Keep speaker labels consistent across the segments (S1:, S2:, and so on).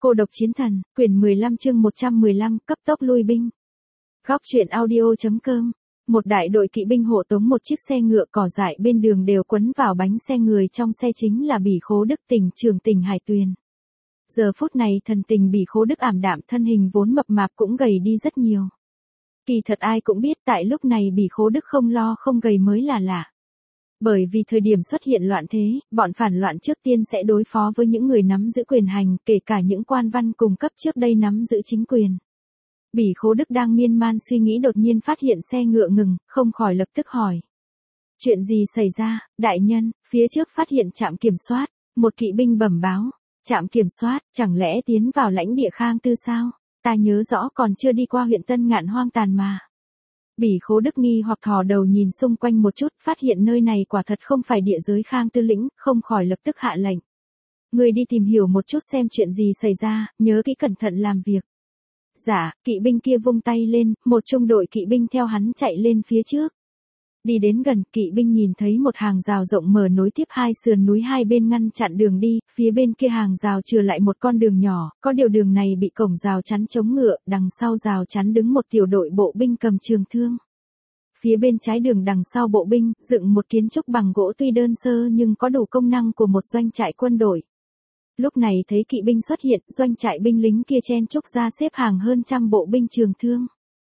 S1: Cô độc chiến thần, quyển 15 chương 115, cấp tốc lui binh. Góc truyện audio.com. Một đại đội kỵ binh hộ tống một chiếc xe ngựa cỏ dại bên đường đều quấn vào bánh xe, người trong xe chính là Bỉ Khố Đức, tỉnh trưởng tỉnh Hải Tuyền. Giờ phút này thần tình Bỉ Khố Đức ảm đạm, thân hình vốn mập mạp cũng gầy đi rất nhiều. Kỳ thật ai cũng biết tại lúc này Bỉ Khố Đức không lo không gầy mới là lạ. Bởi vì thời điểm xuất hiện loạn thế, bọn phản loạn trước tiên sẽ đối phó với những người nắm giữ quyền hành, kể cả những quan văn cùng cấp trước đây nắm giữ chính quyền. Bỉ Khố Đức đang miên man suy nghĩ, đột nhiên phát hiện xe ngựa ngừng, không khỏi lập tức hỏi. Chuyện gì xảy ra, đại nhân? Phía trước phát hiện trạm kiểm soát, một kỵ binh bẩm báo. Trạm kiểm soát, chẳng lẽ tiến vào lãnh địa Khang Tư sao? Ta nhớ rõ còn chưa đi qua huyện Tân Ngạn hoang tàn mà. Bỉ Khố Đức nghi hoặc thò đầu nhìn xung quanh một chút, phát hiện nơi này quả thật không phải địa giới Khang Tư lĩnh, không khỏi lập tức hạ lệnh. Người đi tìm hiểu một chút xem chuyện gì xảy ra, nhớ kỹ cẩn thận làm việc. Dạ, kỵ binh kia vung tay lên, một trung đội kỵ binh theo hắn chạy lên phía trước. Đi đến gần, kỵ binh nhìn thấy một hàng rào rộng mở nối tiếp hai sườn núi, hai bên ngăn chặn đường đi, phía bên kia hàng rào chừa lại một con đường nhỏ, có điều đường này bị cổng rào chắn chống ngựa, đằng sau rào chắn đứng một tiểu đội bộ binh cầm trường thương. Phía bên trái đường đằng sau bộ binh, dựng một kiến trúc bằng gỗ tuy đơn sơ nhưng có đủ công năng của một doanh trại quân đội. Lúc này thấy kỵ binh xuất hiện, doanh trại binh lính kia chen chúc ra xếp hàng hơn trăm bộ binh trường thương.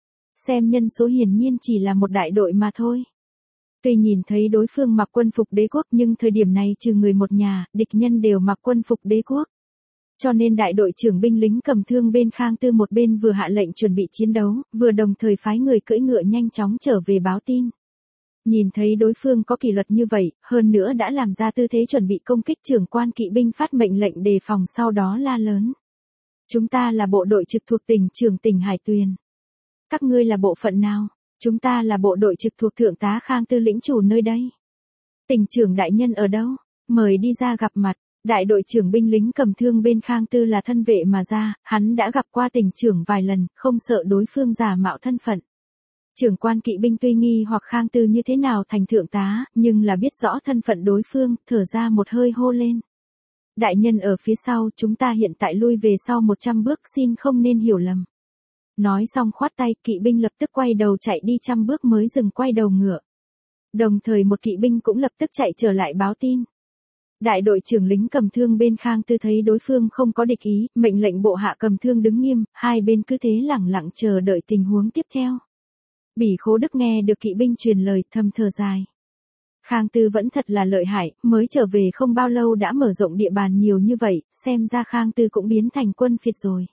S1: Xem nhân số hiển nhiên chỉ là một đại đội mà thôi. Tuy nhìn thấy đối phương mặc quân phục đế quốc nhưng thời điểm này trừ người một nhà, địch nhân đều mặc quân phục đế quốc. Cho nên đại đội trưởng binh lính cầm thương bên Khang Tư một bên vừa hạ lệnh chuẩn bị chiến đấu, vừa đồng thời phái người cưỡi ngựa nhanh chóng trở về báo tin. Nhìn thấy đối phương có kỷ luật như vậy, hơn nữa đã làm ra tư thế chuẩn bị công kích, trưởng quan kỵ binh phát mệnh lệnh đề phòng, sau đó la lớn. Chúng ta là bộ đội trực thuộc tỉnh trưởng tỉnh Hải Tuyền. Các ngươi là bộ phận nào? Chúng ta là bộ đội trực thuộc thượng tá Khang Tư lĩnh chủ nơi đây. Tỉnh trưởng đại nhân ở đâu? Mời đi ra gặp mặt. Đại đội trưởng binh lính cầm thương bên Khang Tư là thân vệ mà ra, hắn đã gặp qua tỉnh trưởng vài lần, không sợ đối phương giả mạo thân phận. Trưởng quan kỵ binh tuy nghi hoặc Khang Tư như thế nào thành thượng tá, nhưng là biết rõ thân phận đối phương, thở ra một hơi hô lên. Đại nhân ở phía sau, chúng ta hiện tại lui về sau 100 bước, xin không nên hiểu lầm. Nói xong khoát tay, kỵ binh lập tức quay đầu chạy đi 100 bước mới dừng quay đầu ngựa. Đồng thời một kỵ binh cũng lập tức chạy trở lại báo tin. Đại đội trưởng lính cầm thương bên Khang Tư thấy đối phương không có địch ý, mệnh lệnh bộ hạ cầm thương đứng nghiêm, hai bên cứ thế lẳng lặng chờ đợi tình huống tiếp theo. Bỉ Khố Đức nghe được kỵ binh truyền lời, thầm thở dài. Khang Tư vẫn thật là lợi hại, mới trở về không bao lâu đã mở rộng địa bàn nhiều như vậy, xem ra Khang Tư cũng biến thành quân phiệt rồi.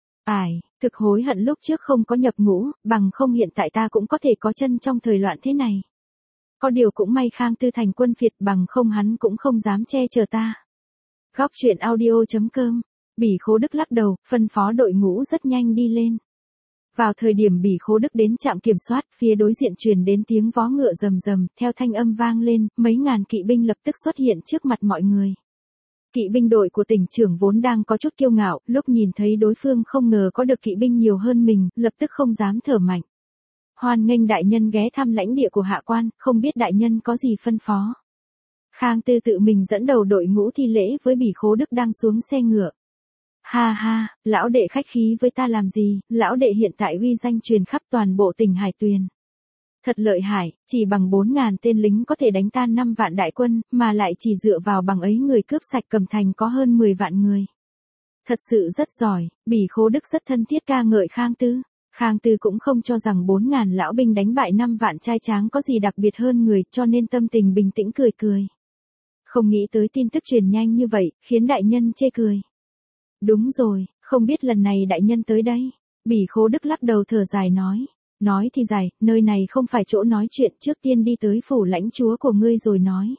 S1: Thực hối hận lúc trước không có nhập ngũ, bằng không hiện tại ta cũng có thể có chân trong thời loạn thế này. Có điều cũng may Khang Tư thành quân phiệt, bằng không hắn cũng không dám che chở ta. Góc truyện audio.com. Bỉ Khố Đức lắc đầu, phân phó đội ngũ rất nhanh đi lên. Vào thời điểm Bỉ Khố Đức đến trạm kiểm soát, phía đối diện truyền đến tiếng vó ngựa rầm rầm, theo thanh âm vang lên, mấy ngàn kỵ binh lập tức xuất hiện trước mặt mọi người. Kỵ binh đội của tỉnh trưởng vốn đang có chút kiêu ngạo, lúc nhìn thấy đối phương không ngờ có được kỵ binh nhiều hơn mình, lập tức không dám thở mạnh. Hoan nghênh đại nhân ghé thăm lãnh địa của hạ quan, không biết đại nhân có gì phân phó. Khang Tư tự mình dẫn đầu đội ngũ thi lễ với Bỉ Khố Đức đang xuống xe ngựa. Ha ha, lão đệ khách khí với ta làm gì, lão đệ hiện tại uy danh truyền khắp toàn bộ tỉnh Hải Tuyền. Thật lợi hại, chỉ bằng 4.000 tên lính có thể đánh tan 5 vạn đại quân, mà lại chỉ dựa vào bằng ấy người cướp sạch Cẩm Thành có hơn 10 vạn người. Thật sự rất giỏi, Bỉ Khố Đức rất thân thiết ca ngợi Khang Tư. Khang Tư cũng không cho rằng 4.000 lão binh đánh bại 5 vạn trai tráng có gì đặc biệt hơn người, cho nên tâm tình bình tĩnh cười cười. Không nghĩ tới tin tức truyền nhanh như vậy, khiến đại nhân chê cười. Đúng rồi, không biết lần này đại nhân tới đây. Bỉ Khố Đức lắc đầu thở dài nói. Nói thì dài, nơi này không phải chỗ nói chuyện, trước tiên đi tới phủ lãnh chúa của ngươi rồi nói.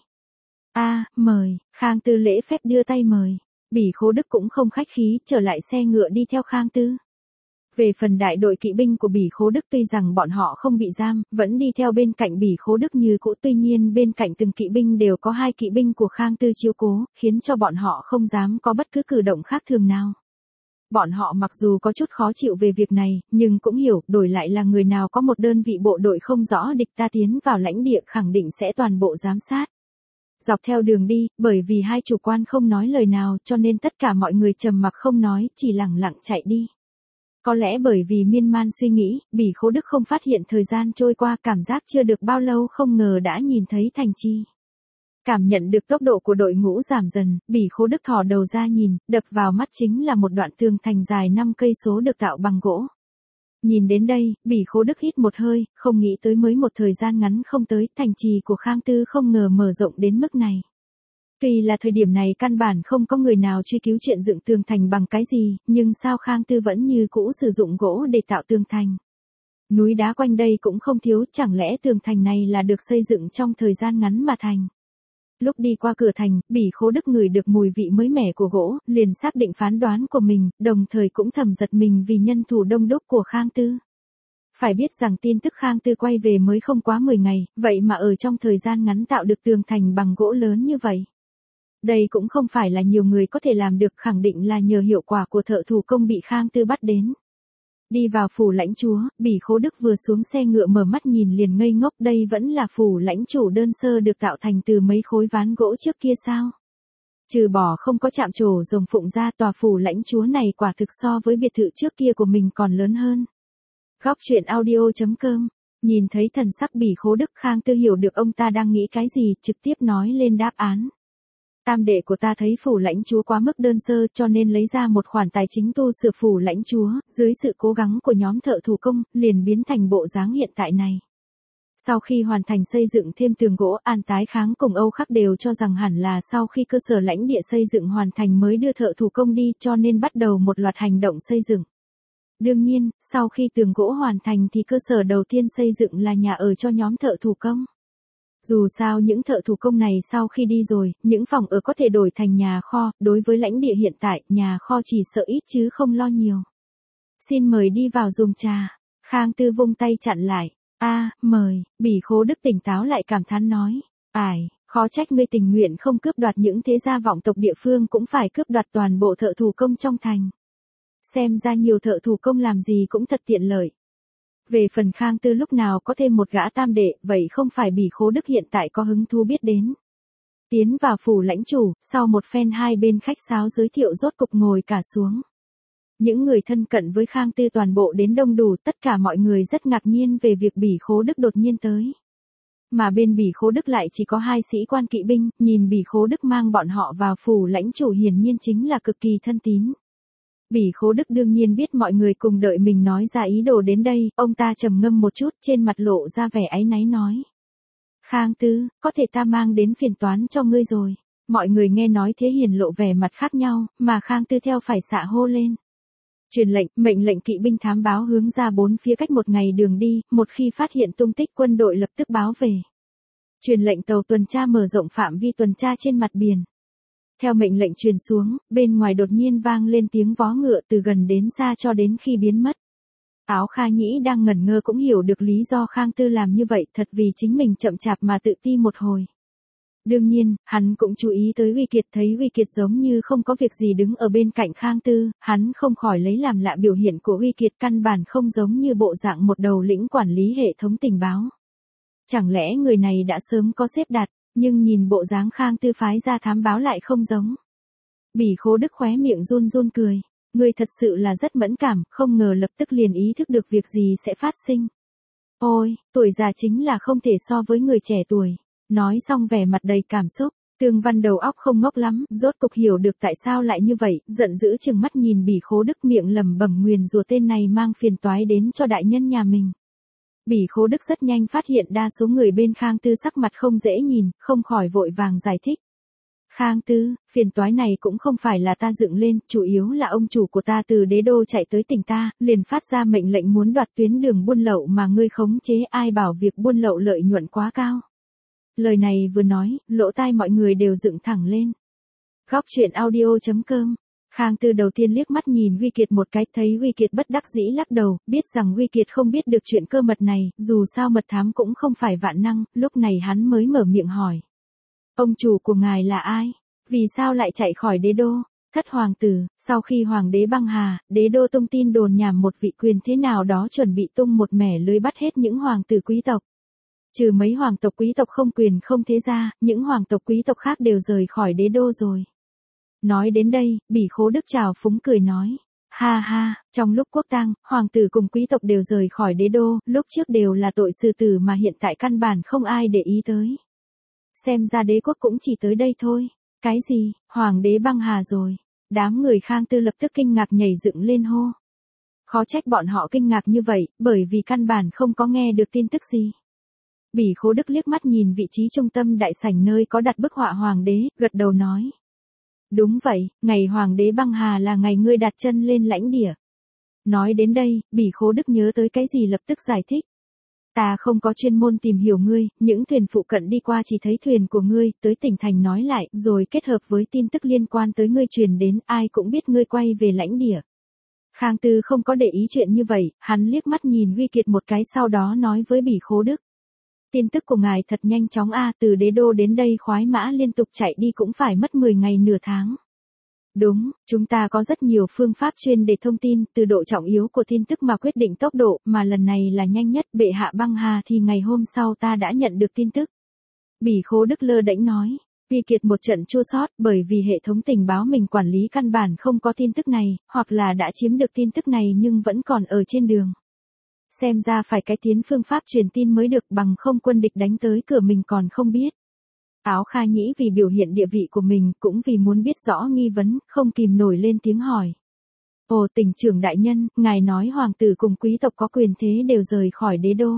S1: Mời. Khang Tư lễ phép đưa tay mời. Bỉ Khố Đức cũng không khách khí, trở lại xe ngựa đi theo Khang Tư. Về phần đại đội kỵ binh của Bỉ Khố Đức, tuy rằng bọn họ không bị giam, vẫn đi theo bên cạnh Bỉ Khố Đức như cũ, tuy nhiên bên cạnh từng kỵ binh đều có 2 kỵ binh của Khang Tư chiếu cố, khiến cho bọn họ không dám có bất cứ cử động khác thường nào. Bọn họ mặc dù có chút khó chịu về việc này, nhưng cũng hiểu, đổi lại là người nào có một đơn vị bộ đội không rõ địch ta tiến vào lãnh địa khẳng định sẽ toàn bộ giám sát. Dọc theo đường đi, bởi vì hai chủ quan không nói lời nào cho nên tất cả mọi người trầm mặc không nói, chỉ lặng lặng chạy đi. Có lẽ bởi vì miên man suy nghĩ, Bỉ Khố Đức không phát hiện thời gian trôi qua, cảm giác chưa được bao lâu không ngờ đã nhìn thấy Thành Chi. Cảm nhận được tốc độ của đội ngũ giảm dần, Bỉ Khố Đức thò đầu ra nhìn, đập vào mắt chính là một đoạn tường thành dài 5 cây số được tạo bằng gỗ. Nhìn đến đây, Bỉ Khố Đức hít một hơi, không nghĩ tới mới một thời gian ngắn không tới, thành trì của Khang Tư không ngờ mở rộng đến mức này. Tuy là thời điểm này căn bản không có người nào truy cứu chuyện dựng tường thành bằng cái gì, nhưng sao Khang Tư vẫn như cũ sử dụng gỗ để tạo tường thành. Núi đá quanh đây cũng không thiếu, chẳng lẽ tường thành này là được xây dựng trong thời gian ngắn mà thành. Lúc đi qua cửa thành, Bỉ Khố Đức ngửi được mùi vị mới mẻ của gỗ, liền xác định phán đoán của mình, đồng thời cũng thầm giật mình vì nhân thủ đông đúc của Khang Tư. Phải biết rằng tin tức Khang Tư quay về mới không quá 10 ngày, vậy mà ở trong thời gian ngắn tạo được tường thành bằng gỗ lớn như vậy. Đây cũng không phải là nhiều người có thể làm được, khẳng định là nhờ hiệu quả của thợ thủ công bị Khang Tư bắt đến. Đi vào phủ lãnh chúa, Bỉ Khố Đức vừa xuống xe ngựa mở mắt nhìn liền ngây ngốc, đây vẫn là phủ lãnh chủ đơn sơ được tạo thành từ mấy khối ván gỗ trước kia sao? Trừ bỏ không có chạm trổ rồng phụng ra, tòa phủ lãnh chúa này quả thực so với biệt thự trước kia của mình còn lớn hơn. Góc truyện audio.com. Nhìn thấy thần sắc Bỉ Khố Đức, Khang Tư hiểu được ông ta đang nghĩ cái gì, trực tiếp nói lên đáp án. Tam đệ của ta thấy phủ lãnh chúa quá mức đơn sơ cho nên lấy ra một khoản tài chính tu sửa phủ lãnh chúa, dưới sự cố gắng của nhóm thợ thủ công, liền biến thành bộ dáng hiện tại này. Sau khi hoàn thành xây dựng thêm tường gỗ, An Tái Kháng cùng Âu Khắc đều cho rằng hẳn là sau khi cơ sở lãnh địa xây dựng hoàn thành mới đưa thợ thủ công đi, cho nên bắt đầu một loạt hành động xây dựng. Đương nhiên, sau khi tường gỗ hoàn thành thì cơ sở đầu tiên xây dựng là nhà ở cho nhóm thợ thủ công. Dù sao những thợ thủ công này sau khi đi rồi, những phòng ở có thể đổi thành nhà kho, đối với lãnh địa hiện tại, nhà kho chỉ sợ ít chứ không lo nhiều. Xin mời đi vào dùng trà. Khang Tư vung tay chặn lại. Mời, Bỉ Khố Đức tỉnh táo lại cảm thán nói. Khó trách ngươi tình nguyện không cướp đoạt những thế gia vọng tộc địa phương cũng phải cướp đoạt toàn bộ thợ thủ công trong thành. Xem ra nhiều thợ thủ công làm gì cũng thật tiện lợi. Về phần Khang Tư lúc nào có thêm một gã tam đệ, vậy không phải Bỉ Khố Đức hiện tại có hứng thú biết đến. Tiến vào phủ lãnh chủ, sau một phen hai bên khách sáo giới thiệu rốt cục ngồi cả xuống. Những người thân cận với Khang Tư toàn bộ đến đông đủ, tất cả mọi người rất ngạc nhiên về việc Bỉ Khố Đức đột nhiên tới. Mà bên Bỉ Khố Đức lại chỉ có 2 sĩ quan kỵ binh, nhìn Bỉ Khố Đức mang bọn họ vào phủ lãnh chủ hiển nhiên chính là cực kỳ thân tín. Bỉ Khố Đức đương nhiên biết mọi người cùng đợi mình nói ra ý đồ đến đây, ông ta trầm ngâm một chút, trên mặt lộ ra vẻ áy náy nói. Khang Tư, có thể ta mang đến phiền toán cho ngươi rồi. Mọi người nghe nói thế hiển lộ vẻ mặt khác nhau, mà Khang Tư theo phải xạ hô lên. Truyền lệnh, mệnh lệnh kỵ binh thám báo hướng ra 4 phía cách một ngày đường đi, một khi phát hiện tung tích quân đội lập tức báo về. Truyền lệnh tàu tuần tra mở rộng phạm vi tuần tra trên mặt biển. Theo mệnh lệnh truyền xuống, bên ngoài đột nhiên vang lên tiếng vó ngựa từ gần đến xa cho đến khi biến mất. Áo Kha Nhĩ đang ngẩn ngơ cũng hiểu được lý do Khang Tư làm như vậy, thật vì chính mình chậm chạp mà tự ti một hồi. Đương nhiên, hắn cũng chú ý tới Uy Kiệt, thấy Uy Kiệt giống như không có việc gì đứng ở bên cạnh Khang Tư, hắn không khỏi lấy làm lạ biểu hiện của Uy Kiệt, căn bản không giống như bộ dạng một đầu lĩnh quản lý hệ thống tình báo. Chẳng lẽ người này đã sớm có xếp đặt, nhưng nhìn bộ dáng Khang Tư phái ra thám báo lại không giống. Bỉ Khố Đức khóe miệng run run cười. Người thật sự là rất mẫn cảm, không ngờ lập tức liền ý thức được việc gì sẽ phát sinh. Ôi, tuổi già chính là không thể so với người trẻ tuổi. Nói xong vẻ mặt đầy cảm xúc, Tương Văn đầu óc không ngốc lắm, rốt cục hiểu được tại sao lại như vậy, giận dữ chừng mắt nhìn Bỉ Khố Đức miệng lẩm bẩm nguyền rủa tên này mang phiền toái đến cho đại nhân nhà mình. Bỉ Khố Đức rất nhanh phát hiện đa số người bên Khang Tư sắc mặt không dễ nhìn, không khỏi vội vàng giải thích. Khang Tư, phiền toái này cũng không phải là ta dựng lên, chủ yếu là ông chủ của ta từ đế đô chạy tới tỉnh ta, liền phát ra mệnh lệnh muốn đoạt tuyến đường buôn lậu mà ngươi khống chế, ai bảo việc buôn lậu lợi nhuận quá cao. Lời này vừa nói, lỗ tai mọi người đều dựng thẳng lên. Góc truyện audio.com. Khang Tư đầu tiên liếc mắt nhìn Uy Kiệt một cái, thấy Uy Kiệt bất đắc dĩ lắc đầu, biết rằng Uy Kiệt không biết được chuyện cơ mật này, dù sao mật thám cũng không phải vạn năng, lúc này hắn mới mở miệng hỏi. Ông chủ của ngài là ai? Vì sao lại chạy khỏi đế đô? Thất hoàng tử, sau khi hoàng đế băng hà, đế đô tung tin đồn nhảm một vị quyền thế nào đó chuẩn bị tung một mẻ lưới bắt hết những hoàng tử quý tộc. Trừ mấy hoàng tộc quý tộc không quyền không thế ra, những hoàng tộc quý tộc khác đều rời khỏi đế đô rồi. Nói đến đây, Bỉ Khố Đức trào phúng cười nói. Ha ha, trong lúc quốc tang, hoàng tử cùng quý tộc đều rời khỏi đế đô, lúc trước đều là tội sư tử mà hiện tại căn bản không ai để ý tới. Xem ra đế quốc cũng chỉ tới đây thôi. Cái gì, hoàng đế băng hà rồi. Đám người Khang Tư lập tức kinh ngạc nhảy dựng lên hô. Khó trách bọn họ kinh ngạc như vậy, bởi vì căn bản không có nghe được tin tức gì. Bỉ Khố Đức liếc mắt nhìn vị trí trung tâm đại sảnh nơi có đặt bức họa hoàng đế, gật đầu nói. Đúng vậy, ngày hoàng đế băng hà là ngày ngươi đặt chân lên lãnh địa. Nói đến đây, Bỉ Khố Đức nhớ tới cái gì lập tức giải thích. Ta không có chuyên môn tìm hiểu ngươi, những thuyền phụ cận đi qua chỉ thấy thuyền của ngươi, tới tỉnh thành nói lại, rồi kết hợp với tin tức liên quan tới ngươi truyền đến, ai cũng biết ngươi quay về lãnh địa. Khang Tư không có để ý chuyện như vậy, hắn liếc mắt nhìn Huy Kiệt một cái sau đó nói với Bỉ Khố Đức. Tin tức của ngài thật nhanh chóng từ đế đô đến đây khoái mã liên tục chạy đi cũng phải mất 10 ngày nửa tháng. Đúng, chúng ta có rất nhiều phương pháp chuyên để thông tin, từ độ trọng yếu của tin tức mà quyết định tốc độ, mà lần này là nhanh nhất. Bệ hạ băng hà thì ngày hôm sau ta đã nhận được tin tức. Bỉ Khố Đức lơ đễnh nói. Huy Kiệt một trận chua xót bởi vì hệ thống tình báo mình quản lý căn bản không có tin tức này, hoặc là đã chiếm được tin tức này nhưng vẫn còn ở trên đường. Xem ra phải cải tiến phương pháp truyền tin mới được, bằng không quân địch đánh tới cửa mình còn không biết. Áo Kha Nhĩ vì biểu hiện địa vị của mình, cũng vì muốn biết rõ nghi vấn, không kìm nổi lên tiếng hỏi. Ồ, tỉnh trưởng đại nhân, ngài nói hoàng tử cùng quý tộc có quyền thế đều rời khỏi đế đô.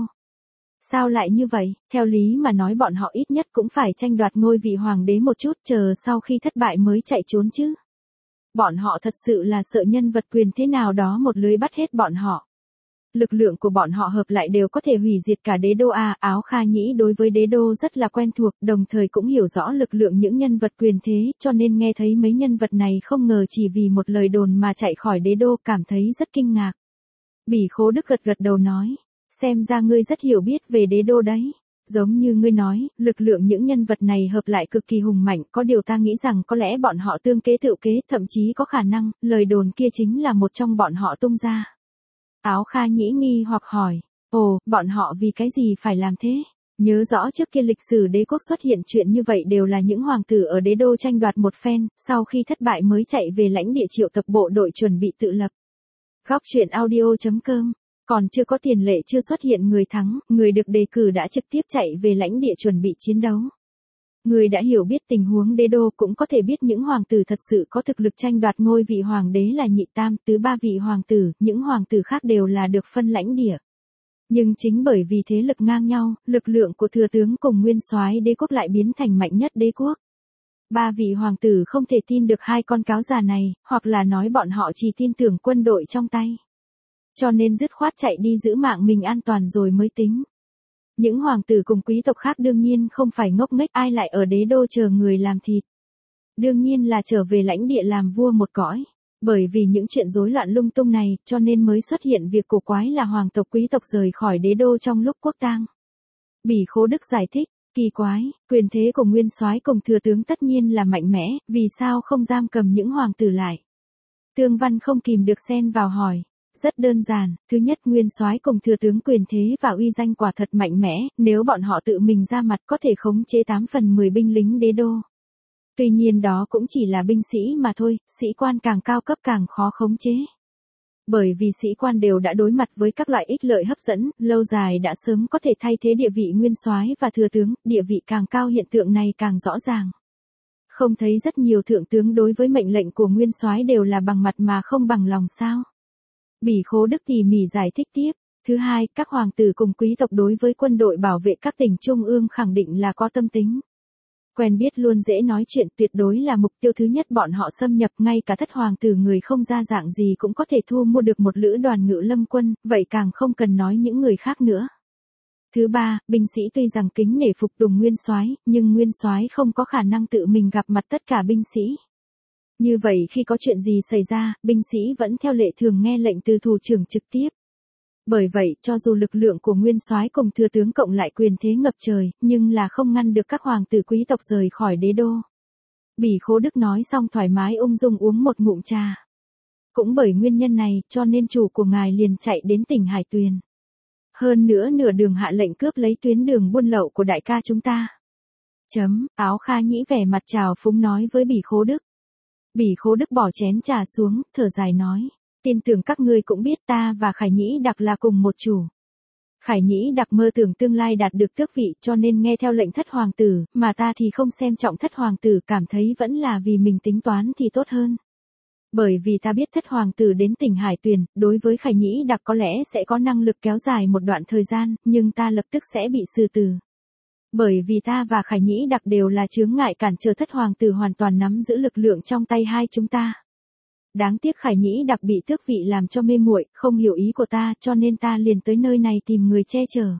S1: Sao lại như vậy, theo lý mà nói bọn họ ít nhất cũng phải tranh đoạt ngôi vị hoàng đế một chút, chờ sau khi thất bại mới chạy trốn chứ. Bọn họ thật sự là sợ nhân vật quyền thế nào đó một lưới bắt hết bọn họ. Lực lượng của bọn họ hợp lại đều có thể hủy diệt cả đế đô Áo Kha Nhĩ đối với đế đô rất là quen thuộc, đồng thời cũng hiểu rõ lực lượng những nhân vật quyền thế, cho nên nghe thấy mấy nhân vật này không ngờ chỉ vì một lời đồn mà chạy khỏi đế đô, cảm thấy rất kinh ngạc. Bỉ Khố Đức gật gật đầu nói, xem ra ngươi rất hiểu biết về đế đô đấy. Giống như ngươi nói, lực lượng những nhân vật này hợp lại cực kỳ hùng mạnh, có điều ta nghĩ rằng có lẽ bọn họ tương kế tự kế, thậm chí có khả năng, lời đồn kia chính là một trong bọn họ tung ra. Áo Kha Nhĩ nghi hoặc hỏi, ồ, bọn họ vì cái gì phải làm thế? Nhớ rõ trước kia lịch sử đế quốc xuất hiện chuyện như vậy đều là những hoàng tử ở đế đô tranh đoạt một phen, sau khi thất bại mới chạy về lãnh địa triệu tập bộ đội chuẩn bị tự lập. Góc truyện audio.com, còn chưa có tiền lệ chưa xuất hiện người thắng, người được đề cử đã trực tiếp chạy về lãnh địa chuẩn bị chiến đấu. Người đã hiểu biết tình huống đế đô cũng có thể biết những hoàng tử thật sự có thực lực tranh đoạt ngôi vị hoàng đế là nhị tam, tứ ba vị hoàng tử, những hoàng tử khác đều là được phân lãnh địa. Nhưng chính bởi vì thế lực ngang nhau, lực lượng của thừa tướng cùng nguyên soái đế quốc lại biến thành mạnh nhất đế quốc. Ba vị hoàng tử không thể tin được hai con cáo già này, hoặc là nói bọn họ chỉ tin tưởng quân đội trong tay. Cho nên dứt khoát chạy đi giữ mạng mình an toàn rồi mới tính. Những hoàng tử cùng quý tộc khác đương nhiên không phải ngốc nghếch, ai lại ở đế đô chờ người làm thịt. Đương nhiên là trở về lãnh địa làm vua một cõi. Bởi vì những chuyện rối loạn lung tung này, cho nên mới xuất hiện việc cổ quái là hoàng tộc quý tộc rời khỏi đế đô trong lúc quốc tang. Bỉ Khố Đức giải thích, kỳ quái, quyền thế của nguyên soái cùng thừa tướng tất nhiên là mạnh mẽ, vì sao không giam cầm những hoàng tử lại? Tương Văn không kìm được xen vào hỏi. Rất đơn giản, thứ nhất nguyên soái cùng thừa tướng quyền thế và uy danh quả thật mạnh mẽ, nếu bọn họ tự mình ra mặt có thể khống chế 8/10 binh lính đế đô. Tuy nhiên đó cũng chỉ là binh sĩ mà thôi, sĩ quan càng cao cấp càng khó khống chế. Bởi vì sĩ quan đều đã đối mặt với các loại ích lợi hấp dẫn, lâu dài đã sớm có thể thay thế địa vị nguyên soái và thừa tướng, địa vị càng cao hiện tượng này càng rõ ràng. Không thấy rất nhiều thượng tướng đối với mệnh lệnh của nguyên soái đều là bằng mặt mà không bằng lòng sao? Bỉ Khố Đức tỉ mỉ giải thích tiếp. Thứ hai, các hoàng tử cùng quý tộc đối với quân đội bảo vệ các tỉnh trung ương khẳng định là có tâm tính. Quen biết luôn dễ nói chuyện, tuyệt đối là mục tiêu thứ nhất bọn họ xâm nhập, ngay cả thất hoàng tử người không ra dạng gì cũng có thể thu mua được một lữ đoàn ngự lâm quân, vậy càng không cần nói những người khác nữa. Thứ ba, binh sĩ tuy rằng kính nể phục tùng nguyên soái, nhưng nguyên soái không có khả năng tự mình gặp mặt tất cả binh sĩ. Như vậy khi có chuyện gì xảy ra, binh sĩ vẫn theo lệ thường nghe lệnh từ thủ trưởng trực tiếp. Bởi vậy, cho dù lực lượng của nguyên soái cùng thừa tướng cộng lại quyền thế ngập trời, nhưng là không ngăn được các hoàng tử quý tộc rời khỏi đế đô. Bỉ Khố Đức nói xong thoải mái ung dung uống một ngụm trà. Cũng bởi nguyên nhân này, cho nên chủ của ngài liền chạy đến tỉnh Hải Tuyền. Hơn nữa nửa đường hạ lệnh cướp lấy tuyến đường buôn lậu của đại ca chúng ta. Áo Kha Nhĩ vẻ mặt trào phúng nói với Bỉ Khố Đức. Bỉ Khố Đức bỏ chén trà xuống, thở dài nói. Tin tưởng các ngươi cũng biết ta và Khải Nhĩ Đặc là cùng một chủ. Khải Nhĩ Đặc mơ tưởng tương lai đạt được tước vị cho nên nghe theo lệnh thất hoàng tử, mà ta thì không xem trọng thất hoàng tử, cảm thấy vẫn là vì mình tính toán thì tốt hơn. Bởi vì ta biết thất hoàng tử đến tỉnh Hải Tuyền, đối với Khải Nhĩ Đặc có lẽ sẽ có năng lực kéo dài một đoạn thời gian, nhưng ta lập tức sẽ bị xử tử. Bởi vì ta và Khải Nhĩ Đặc đều là chướng ngại cản trở thất hoàng tử hoàn toàn nắm giữ lực lượng trong tay hai chúng ta. Đáng tiếc Khải Nhĩ Đặc bị tước vị làm cho mê muội, không hiểu ý của ta, cho nên ta liền tới nơi này tìm người che chở.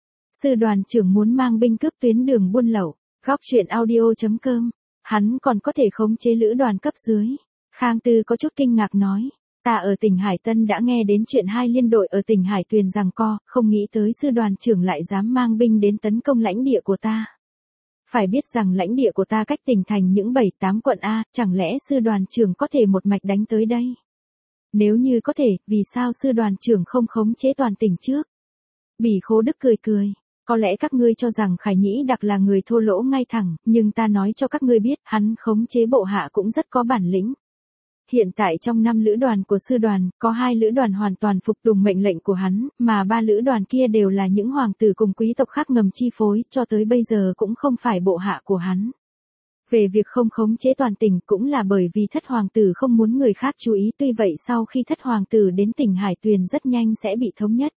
S1: Sư đoàn trưởng muốn mang binh cướp tuyến đường buôn lậu. Góc truyện audio.com. Hắn còn có thể khống chế lữ đoàn cấp dưới. Khang Tư có chút kinh ngạc nói. Ta ở tỉnh Hải Tân đã nghe đến chuyện hai liên đội ở tỉnh Hải Tuyền giằng co, không nghĩ tới sư đoàn trưởng lại dám mang binh đến tấn công lãnh địa của ta. Phải biết rằng lãnh địa của ta cách tỉnh thành những 7-8 quận A, chẳng lẽ sư đoàn trưởng có thể một mạch đánh tới đây? Nếu như có thể, vì sao sư đoàn trưởng không khống chế toàn tỉnh trước? Bỉ Khố Đức cười cười. Có lẽ các ngươi cho rằng Khải Nhĩ Đặc là người thô lỗ ngay thẳng, nhưng ta nói cho các ngươi biết, hắn khống chế bộ hạ cũng rất có bản lĩnh. Hiện tại trong 5 lữ đoàn của sư đoàn, có 2 lữ đoàn hoàn toàn phục tùng mệnh lệnh của hắn, mà 3 lữ đoàn kia đều là những hoàng tử cùng quý tộc khác ngầm chi phối, cho tới bây giờ cũng không phải bộ hạ của hắn. Về việc không khống chế toàn tỉnh cũng là bởi vì thất hoàng tử không muốn người khác chú ý, tuy vậy sau khi thất hoàng tử đến tỉnh Hải Tuyền rất nhanh sẽ bị thống nhất.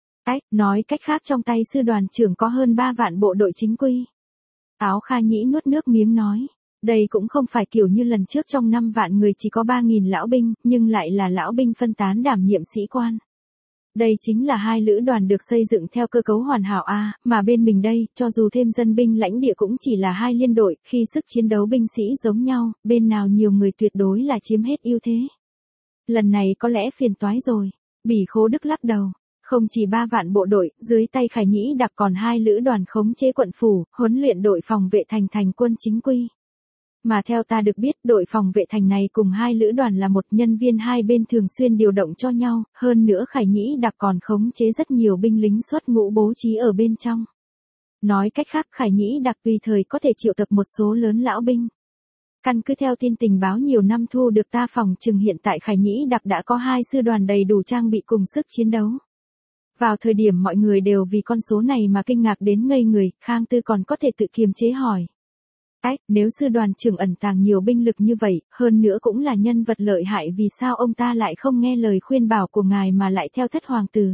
S1: Nói cách khác trong tay sư đoàn trưởng có hơn 3 vạn bộ đội chính quy. Áo Kha Nhĩ nuốt nước miếng nói. Đây cũng không phải kiểu như lần trước trong 5 vạn người chỉ có 3.000 lão binh, nhưng lại là lão binh phân tán đảm nhiệm sĩ quan. Đây chính là 2 lữ đoàn được xây dựng theo cơ cấu hoàn hảo A, mà bên mình đây, cho dù thêm dân binh lãnh địa cũng chỉ là 2 liên đội, khi sức chiến đấu binh sĩ giống nhau, bên nào nhiều người tuyệt đối là chiếm hết ưu thế. Lần này có lẽ phiền toái rồi. Bỉ Khố Đức lắc đầu. Không chỉ 3 vạn bộ đội, dưới tay Khải Nhĩ Đặc còn 2 lữ đoàn khống chế quận phủ, huấn luyện đội phòng vệ thành thành quân chính quy. Mà theo ta được biết, đội phòng vệ thành này cùng 2 lữ đoàn là một nhân viên hai bên thường xuyên điều động cho nhau, hơn nữa Khải Nhĩ Đặc còn khống chế rất nhiều binh lính xuất ngũ bố trí ở bên trong. Nói cách khác Khải Nhĩ Đặc tùy thời có thể triệu tập một số lớn lão binh. Căn cứ theo tin tình báo nhiều năm thu được ta phòng chừng hiện tại Khải Nhĩ Đặc đã có 2 sư đoàn đầy đủ trang bị cùng sức chiến đấu. Vào thời điểm mọi người đều vì con số này mà kinh ngạc đến ngây người, Khang Tư còn có thể tự kiềm chế hỏi. Nếu sư đoàn trưởng ẩn tàng nhiều binh lực như vậy, hơn nữa cũng là nhân vật lợi hại, vì sao ông ta lại không nghe lời khuyên bảo của ngài mà lại theo thất hoàng tử?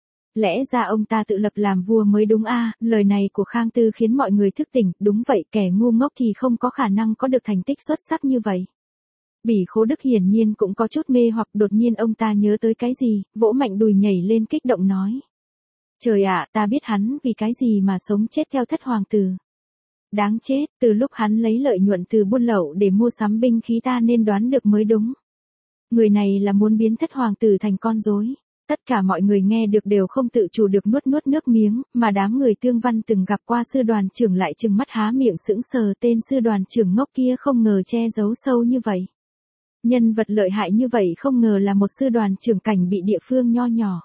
S1: Lẽ ra ông ta tự lập làm vua mới đúng a? Lời này của Khang Tư khiến mọi người thức tỉnh, đúng vậy, kẻ ngu ngốc thì không có khả năng có được thành tích xuất sắc như vậy. Bỉ Khố Đức hiển nhiên cũng có chút mê hoặc, đột nhiên ông ta nhớ tới cái gì, vỗ mạnh đùi nhảy lên kích động nói. Trời ạ, ta biết hắn vì cái gì mà sống chết theo thất hoàng tử. Đáng chết, từ lúc hắn lấy lợi nhuận từ buôn lậu để mua sắm binh khí ta nên đoán được mới đúng. Người này là muốn biến thất hoàng tử thành con rối. Tất cả mọi người nghe được đều không tự chủ được nuốt nước miếng, mà đám người Tương Văn từng gặp qua sư đoàn trưởng lại trừng mắt há miệng sững sờ, tên sư đoàn trưởng ngốc kia không ngờ che giấu sâu như vậy. Nhân vật lợi hại như vậy không ngờ là một sư đoàn trưởng cảnh bị địa phương nho nhỏ.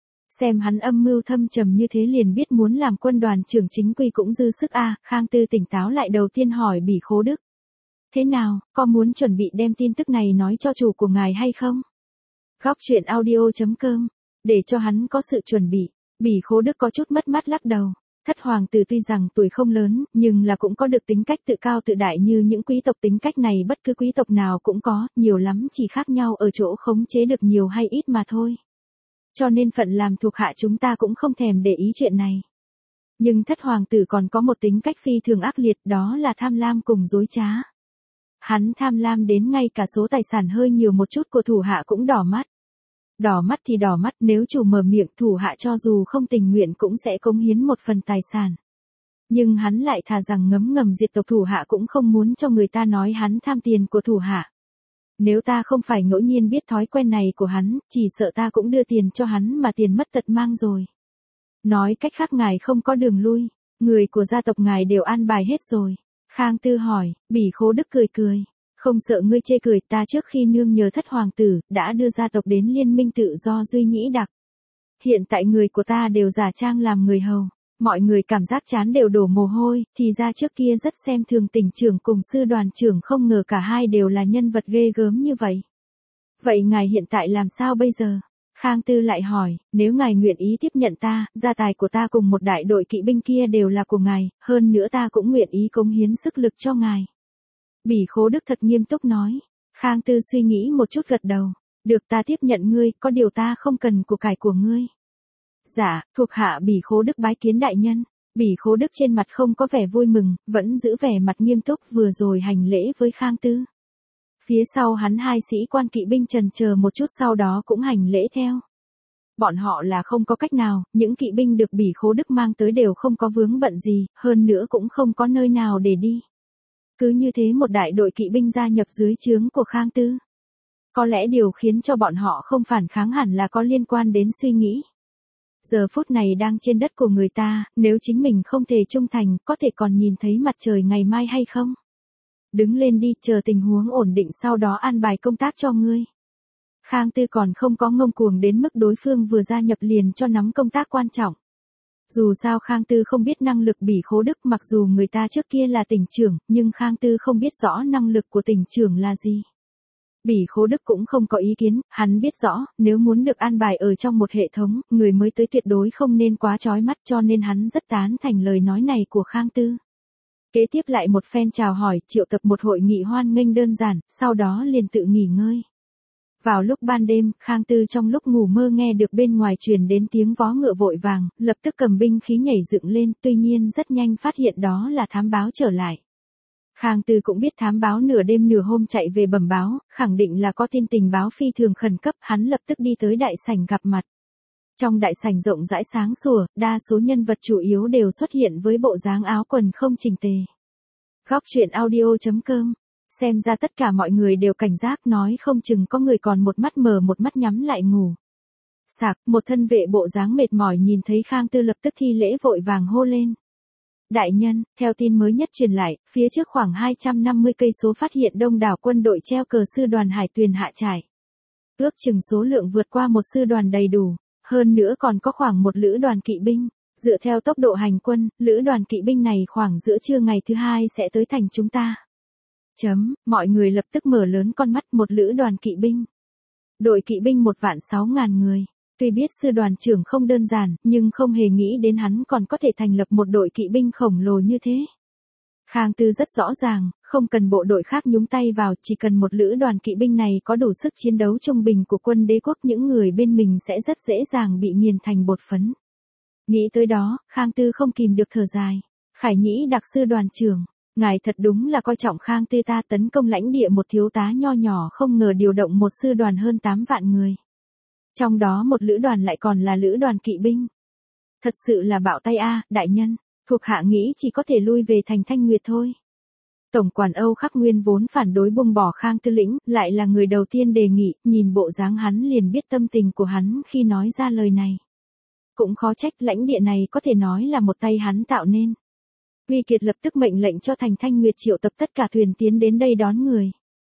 S1: Xem hắn âm mưu thâm trầm như thế liền biết muốn làm quân đoàn trưởng chính quy cũng dư sức a. Khang Tư tỉnh táo lại đầu tiên hỏi Bỉ Khố Đức. Thế nào, có muốn chuẩn bị đem tin tức này nói cho chủ của ngài hay không? Góc truyện audio.com. Để cho hắn có sự chuẩn bị, Bỉ Khố Đức có chút mất mát lắc đầu. Thất hoàng tử tuy rằng tuổi không lớn, nhưng là cũng có được tính cách tự cao tự đại như những quý tộc, tính cách này bất cứ quý tộc nào cũng có, nhiều lắm chỉ khác nhau ở chỗ khống chế được nhiều hay ít mà thôi. Cho nên phận làm thuộc hạ chúng ta cũng không thèm để ý chuyện này. Nhưng thất hoàng tử còn có một tính cách phi thường ác liệt, đó là tham lam cùng dối trá. Hắn tham lam đến ngay cả số tài sản hơi nhiều một chút của thủ hạ cũng đỏ mắt. Đỏ mắt thì đỏ mắt, nếu chủ mở miệng thủ hạ cho dù không tình nguyện cũng sẽ cống hiến một phần tài sản. Nhưng hắn lại thà rằng ngấm ngầm diệt tộc thủ hạ cũng không muốn cho người ta nói hắn tham tiền của thủ hạ. Nếu ta không phải ngẫu nhiên biết thói quen này của hắn, chỉ sợ ta cũng đưa tiền cho hắn mà tiền mất tật mang rồi. Nói cách khác ngài không có đường lui, người của gia tộc ngài đều an bài hết rồi. Khang Tư hỏi, Bỉ Khố Đức cười cười. Không sợ ngươi chê cười, ta trước khi nương nhờ thất hoàng tử, đã đưa gia tộc đến liên minh tự do Duy Nhĩ Đặc. Hiện tại người của ta đều giả trang làm người hầu. Mọi người cảm giác chán đều đổ mồ hôi, thì ra trước kia rất xem thường tỉnh trưởng cùng sư đoàn trưởng, không ngờ cả hai đều là nhân vật ghê gớm như vậy. Vậy ngài hiện tại làm sao bây giờ? Khang Tư lại hỏi, nếu ngài nguyện ý tiếp nhận ta, gia tài của ta cùng một đại đội kỵ binh kia đều là của ngài, hơn nữa ta cũng nguyện ý cống hiến sức lực cho ngài. Bỉ Khố Đức thật nghiêm túc nói. Khang Tư suy nghĩ một chút gật đầu. Được, ta tiếp nhận ngươi, có điều ta không cần của cải của ngươi. Dạ, thuộc hạ Bỉ Khố Đức bái kiến đại nhân. Bỉ Khố Đức trên mặt không có vẻ vui mừng, vẫn giữ vẻ mặt nghiêm túc, vừa rồi hành lễ với Khang Tư. Phía sau hắn hai sĩ quan kỵ binh chần chờ một chút, sau đó cũng hành lễ theo. Bọn họ là không có cách nào, những kỵ binh được Bỉ Khố Đức mang tới đều không có vướng bận gì, hơn nữa cũng không có nơi nào để đi. Cứ như thế một đại đội kỵ binh gia nhập dưới trướng của Khang Tư. Có lẽ điều khiến cho bọn họ không phản kháng hẳn là có liên quan đến suy nghĩ. Giờ phút này đang trên đất của người ta, nếu chính mình không thể trung thành, có thể còn nhìn thấy mặt trời ngày mai hay không? Đứng lên đi, chờ tình huống ổn định sau đó an bài công tác cho ngươi. Khang Tư còn không có ngông cuồng đến mức đối phương vừa gia nhập liền cho nắm công tác quan trọng. Dù sao Khang Tư không biết năng lực Bỉ Khố Đức, mặc dù người ta trước kia là tỉnh trưởng, nhưng Khang Tư không biết rõ năng lực của tỉnh trưởng là gì. Bỉ Khố Đức cũng không có ý kiến, hắn biết rõ, nếu muốn được an bài ở trong một hệ thống, người mới tới tuyệt đối không nên quá chói mắt, cho nên hắn rất tán thành lời nói này của Khang Tư. Kế tiếp lại một phen chào hỏi, triệu tập một hội nghị hoan nghênh đơn giản, sau đó liền tự nghỉ ngơi. Vào lúc ban đêm, Khang Tư trong lúc ngủ mơ nghe được bên ngoài truyền đến tiếng vó ngựa vội vàng, lập tức cầm binh khí nhảy dựng lên, tuy nhiên rất nhanh phát hiện đó là thám báo trở lại. Khang Tư cũng biết thám báo nửa đêm nửa hôm chạy về bẩm báo, khẳng định là có tin tình báo phi thường khẩn cấp, hắn lập tức đi tới đại sảnh gặp mặt. Trong đại sảnh rộng rãi sáng sủa, đa số nhân vật chủ yếu đều xuất hiện với bộ dáng áo quần không chỉnh tề. Góc truyện audio.com. Xem ra tất cả mọi người đều cảnh giác, nói không chừng có người còn một mắt mở một mắt nhắm lại ngủ. Sạc, một thân vệ bộ dáng mệt mỏi nhìn thấy Khang Tư lập tức thi lễ vội vàng hô lên. Đại nhân, theo tin mới nhất truyền lại, phía trước khoảng 250 cây số phát hiện đông đảo quân đội treo cờ sư đoàn Hải Tuyền hạ trại. Ước chừng số lượng vượt qua một sư đoàn đầy đủ, hơn nữa còn có khoảng một lữ đoàn kỵ binh. Dựa theo tốc độ hành quân, lữ đoàn kỵ binh này khoảng giữa trưa ngày thứ hai sẽ tới thành chúng ta. Mọi người lập tức mở lớn con mắt, một lữ đoàn kỵ binh. Đội kỵ binh 1.600.000 người. Tuy biết sư đoàn trưởng không đơn giản, nhưng không hề nghĩ đến hắn còn có thể thành lập một đội kỵ binh khổng lồ như thế. Khang Tư rất rõ ràng, không cần bộ đội khác nhúng tay vào, chỉ cần một lữ đoàn kỵ binh này có đủ sức chiến đấu trung bình của quân đế quốc, những người bên mình sẽ rất dễ dàng bị nghiền thành bột phấn. Nghĩ tới đó, Khang Tư không kìm được thở dài. Khải Nhĩ đặc sư đoàn trưởng, ngài thật đúng là coi trọng Khang Tư ta, tấn công lãnh địa một thiếu tá nho nhỏ không ngờ điều động một sư đoàn hơn 8 vạn người. Trong đó một lữ đoàn lại còn là lữ đoàn kỵ binh. Thật sự là bạo tay a, đại nhân, thuộc hạ nghĩ chỉ có thể lui về thành Thanh Nguyệt thôi. Tổng quản Âu Khắc Nguyên vốn phản đối buông bỏ Khang Tư lĩnh, lại là người đầu tiên đề nghị, nhìn bộ dáng hắn liền biết tâm tình của hắn khi nói ra lời này. Cũng khó trách, lãnh địa này có thể nói là một tay hắn tạo nên. Uy Kiệt lập tức mệnh lệnh cho thành Thanh Nguyệt triệu tập tất cả thuyền tiến đến đây đón người.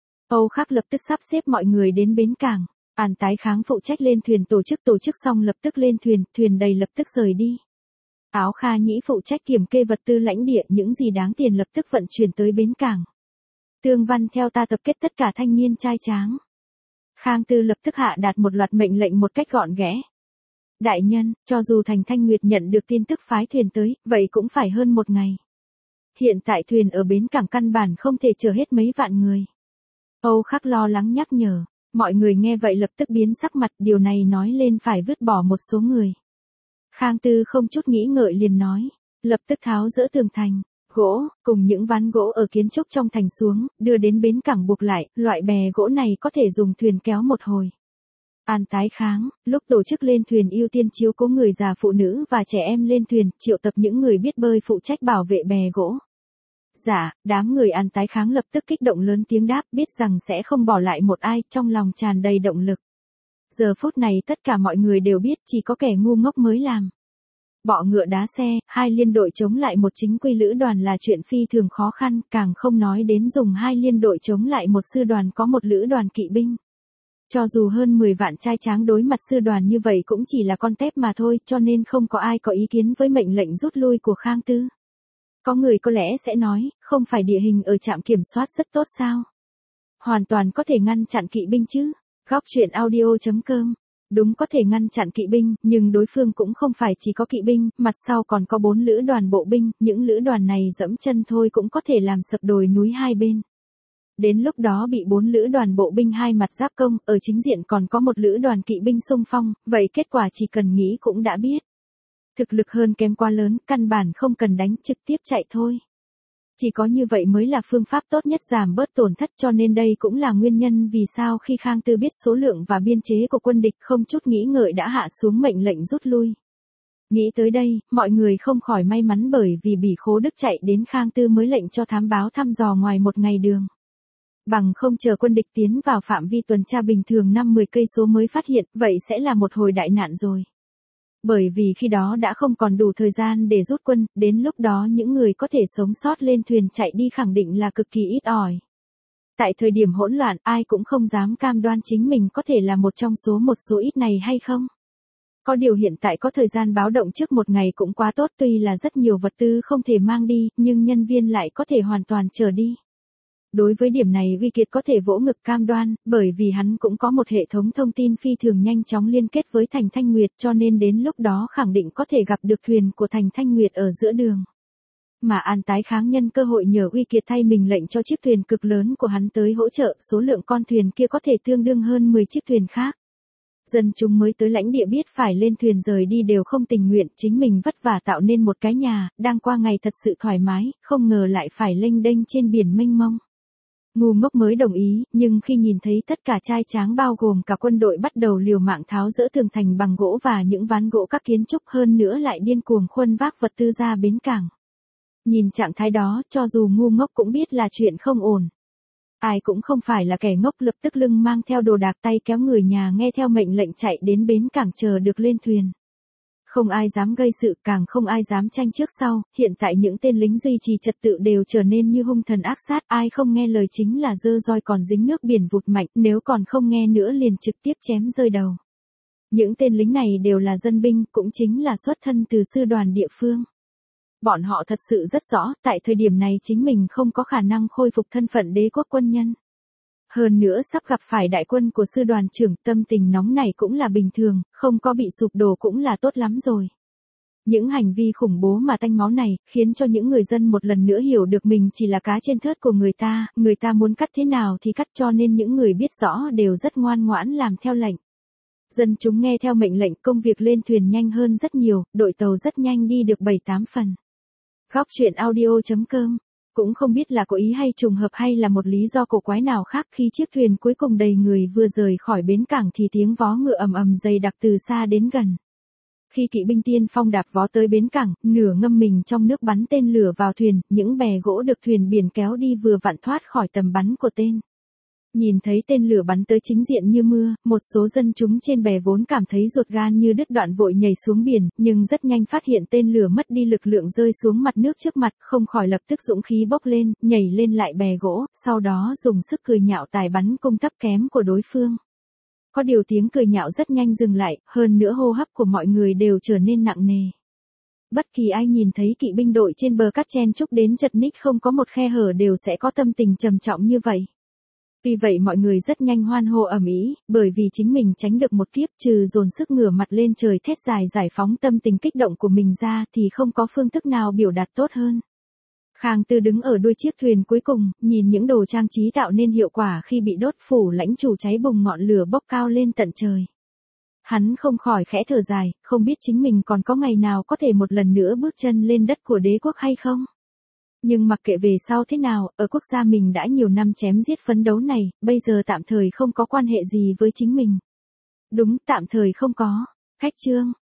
S1: Âu Khắc lập tức sắp xếp mọi người đến bến cảng. An Tái Kháng phụ trách lên thuyền tổ chức xong lập tức lên thuyền, thuyền đầy lập tức rời đi. Áo Kha Nhĩ phụ trách kiểm kê vật tư lãnh địa, những gì đáng tiền lập tức vận chuyển tới bến cảng. Tương Văn theo ta tập kết tất cả thanh niên trai tráng. Khang Tư lập tức hạ đạt một loạt mệnh lệnh một cách gọn ghẽ. Đại nhân, cho dù thành Thanh Nguyệt nhận được tin tức phái thuyền tới, vậy cũng phải hơn một ngày. Hiện tại thuyền ở bến cảng căn bản không thể chở hết mấy vạn người. Âu Khắc lo lắng nhắc nhở. Mọi người nghe vậy lập tức biến sắc mặt, điều này nói lên phải vứt bỏ một số người. Khang Tư không chút nghĩ ngợi liền nói, lập tức tháo dỡ tường thành, gỗ, cùng những ván gỗ ở kiến trúc trong thành xuống, đưa đến bến cảng buộc lại, loại bè gỗ này có thể dùng thuyền kéo một hồi. An Tái Kháng, lúc tổ chức lên thuyền ưu tiên chiếu cố người già phụ nữ và trẻ em lên thuyền, triệu tập những người biết bơi phụ trách bảo vệ bè gỗ. Dạ, đám người An Tái Kháng lập tức kích động lớn tiếng đáp, biết rằng sẽ không bỏ lại một ai, trong lòng tràn đầy động lực. Giờ phút này tất cả mọi người đều biết chỉ có kẻ ngu ngốc mới làm. Bọ ngựa đá xe, hai liên đội chống lại một chính quy lữ đoàn là chuyện phi thường khó khăn, càng không nói đến dùng hai liên đội chống lại một sư đoàn có một lữ đoàn kỵ binh. Cho dù hơn 10 vạn trai tráng đối mặt sư đoàn như vậy cũng chỉ là con tép mà thôi, cho nên không có ai có ý kiến với mệnh lệnh rút lui của Khang Tư. Có người có lẽ sẽ nói, không phải địa hình ở trạm kiểm soát rất tốt sao? Hoàn toàn có thể ngăn chặn kỵ binh chứ. Góc truyện audio.com. Đúng, có thể ngăn chặn kỵ binh, nhưng đối phương cũng không phải chỉ có kỵ binh, mặt sau còn có 4 lữ đoàn bộ binh, những lữ đoàn này dẫm chân thôi cũng có thể làm sập đồi núi hai bên. Đến lúc đó bị 4 lữ đoàn bộ binh hai mặt giáp công, ở chính diện còn có một lữ đoàn kỵ binh xung phong, vậy kết quả chỉ cần nghĩ cũng đã biết. Thực lực hơn kém quá lớn, căn bản không cần đánh, trực tiếp chạy thôi. Chỉ có như vậy mới là phương pháp tốt nhất giảm bớt tổn thất, cho nên đây cũng là nguyên nhân vì sao khi Khang Tư biết số lượng và biên chế của quân địch không chút nghĩ ngợi đã hạ xuống mệnh lệnh rút lui. Nghĩ tới đây, mọi người không khỏi may mắn bởi vì Bỉ Khố Đức chạy đến Khang Tư mới lệnh cho thám báo thăm dò ngoài một ngày đường. Bằng không chờ quân địch tiến vào phạm vi tuần tra bình thường 5-10 cây số mới phát hiện, vậy sẽ là một hồi đại nạn rồi. Bởi vì khi đó đã không còn đủ thời gian để rút quân, đến lúc đó những người có thể sống sót lên thuyền chạy đi khẳng định là cực kỳ ít ỏi. Tại thời điểm hỗn loạn, ai cũng không dám cam đoan chính mình có thể là một trong một số ít này hay không. Có điều hiện tại có thời gian báo động trước một ngày cũng quá tốt, tuy là rất nhiều vật tư không thể mang đi, nhưng nhân viên lại có thể hoàn toàn trở đi. Đối với điểm này Uy Kiệt có thể vỗ ngực cam đoan, bởi vì hắn cũng có một hệ thống thông tin phi thường nhanh chóng liên kết với Thành Thanh Nguyệt, cho nên đến lúc đó khẳng định có thể gặp được thuyền của Thành Thanh Nguyệt ở giữa đường. Mà An Tái Kháng nhân cơ hội nhờ Uy Kiệt thay mình lệnh cho chiếc thuyền cực lớn của hắn tới hỗ trợ, số lượng con thuyền kia có thể tương đương hơn 10 chiếc thuyền khác. Dân chúng mới tới lãnh địa biết phải lên thuyền rời đi đều không tình nguyện, chính mình vất vả tạo nên một cái nhà, đang qua ngày thật sự thoải mái, không ngờ lại phải lênh đênh trên biển mênh mông. Ngu ngốc mới đồng ý, nhưng khi nhìn thấy tất cả trai tráng bao gồm cả quân đội bắt đầu liều mạng tháo dỡ tường thành bằng gỗ và những ván gỗ các kiến trúc, hơn nữa lại điên cuồng khuân vác vật tư ra bến cảng. Nhìn trạng thái đó, cho dù ngu ngốc cũng biết là chuyện không ổn. Ai cũng không phải là kẻ ngốc, lập tức lưng mang theo đồ đạc, tay kéo người nhà nghe theo mệnh lệnh chạy đến bến cảng chờ được lên thuyền. Không ai dám gây sự, càng không ai dám tranh trước sau, hiện tại những tên lính duy trì trật tự đều trở nên như hung thần ác sát, ai không nghe lời chính là giơ roi còn dính nước biển vụt mạnh, nếu còn không nghe nữa liền trực tiếp chém rơi đầu. Những tên lính này đều là dân binh, cũng chính là xuất thân từ sư đoàn địa phương. Bọn họ thật sự rất rõ, tại thời điểm này chính mình không có khả năng khôi phục thân phận đế quốc quân nhân. Hơn nữa sắp gặp phải đại quân của sư đoàn trưởng, tâm tình nóng này cũng là bình thường, không có bị sụp đổ cũng là tốt lắm rồi. Những hành vi khủng bố mà tanh máu này, khiến cho những người dân một lần nữa hiểu được mình chỉ là cá trên thớt của người ta muốn cắt thế nào thì cắt, cho nên những người biết rõ đều rất ngoan ngoãn làm theo lệnh. Dân chúng nghe theo mệnh lệnh, công việc lên thuyền nhanh hơn rất nhiều, đội tàu rất nhanh đi được 7-8 phần. Góc truyện audio.com. Cũng không biết là có ý hay trùng hợp hay là một lý do cổ quái nào khác, khi chiếc thuyền cuối cùng đầy người vừa rời khỏi bến cảng thì tiếng vó ngựa ầm ầm dày đặc từ xa đến gần. Khi kỵ binh tiên phong đạp vó tới bến cảng, nửa ngâm mình trong nước bắn tên lửa vào thuyền, những bè gỗ được thuyền biển kéo đi vừa vặn thoát khỏi tầm bắn của tên. Nhìn thấy tên lửa bắn tới chính diện như mưa, một số dân chúng trên bè vốn cảm thấy ruột gan như đứt đoạn vội nhảy xuống biển, nhưng rất nhanh phát hiện tên lửa mất đi lực lượng rơi xuống mặt nước trước mặt, không khỏi lập tức dũng khí bốc lên, nhảy lên lại bè gỗ, sau đó dùng sức cười nhạo tài bắn cung thấp kém của đối phương. Có điều tiếng cười nhạo rất nhanh dừng lại, hơn nữa hô hấp của mọi người đều trở nên nặng nề. Bất kỳ ai nhìn thấy kỵ binh đội trên bờ cát chen chúc đến chật ních không có một khe hở đều sẽ có tâm tình trầm trọng như vậy. Vì vậy mọi người rất nhanh hoan hô ầm ĩ, bởi vì chính mình tránh được một kiếp, trừ dồn sức ngửa mặt lên trời thét dài giải phóng tâm tình kích động của mình ra thì không có phương thức nào biểu đạt tốt hơn. Khang Tư đứng ở đuôi chiếc thuyền cuối cùng, nhìn những đồ trang trí tạo nên hiệu quả khi bị đốt phủ lãnh chủ cháy bùng ngọn lửa bốc cao lên tận trời. Hắn không khỏi khẽ thở dài, không biết chính mình còn có ngày nào có thể một lần nữa bước chân lên đất của đế quốc hay không. Nhưng mặc kệ về sau thế nào, ở quốc gia mình đã nhiều năm chém giết phấn đấu này, bây giờ tạm thời không có quan hệ gì với chính mình. Đúng, tạm thời không có. Khách chương.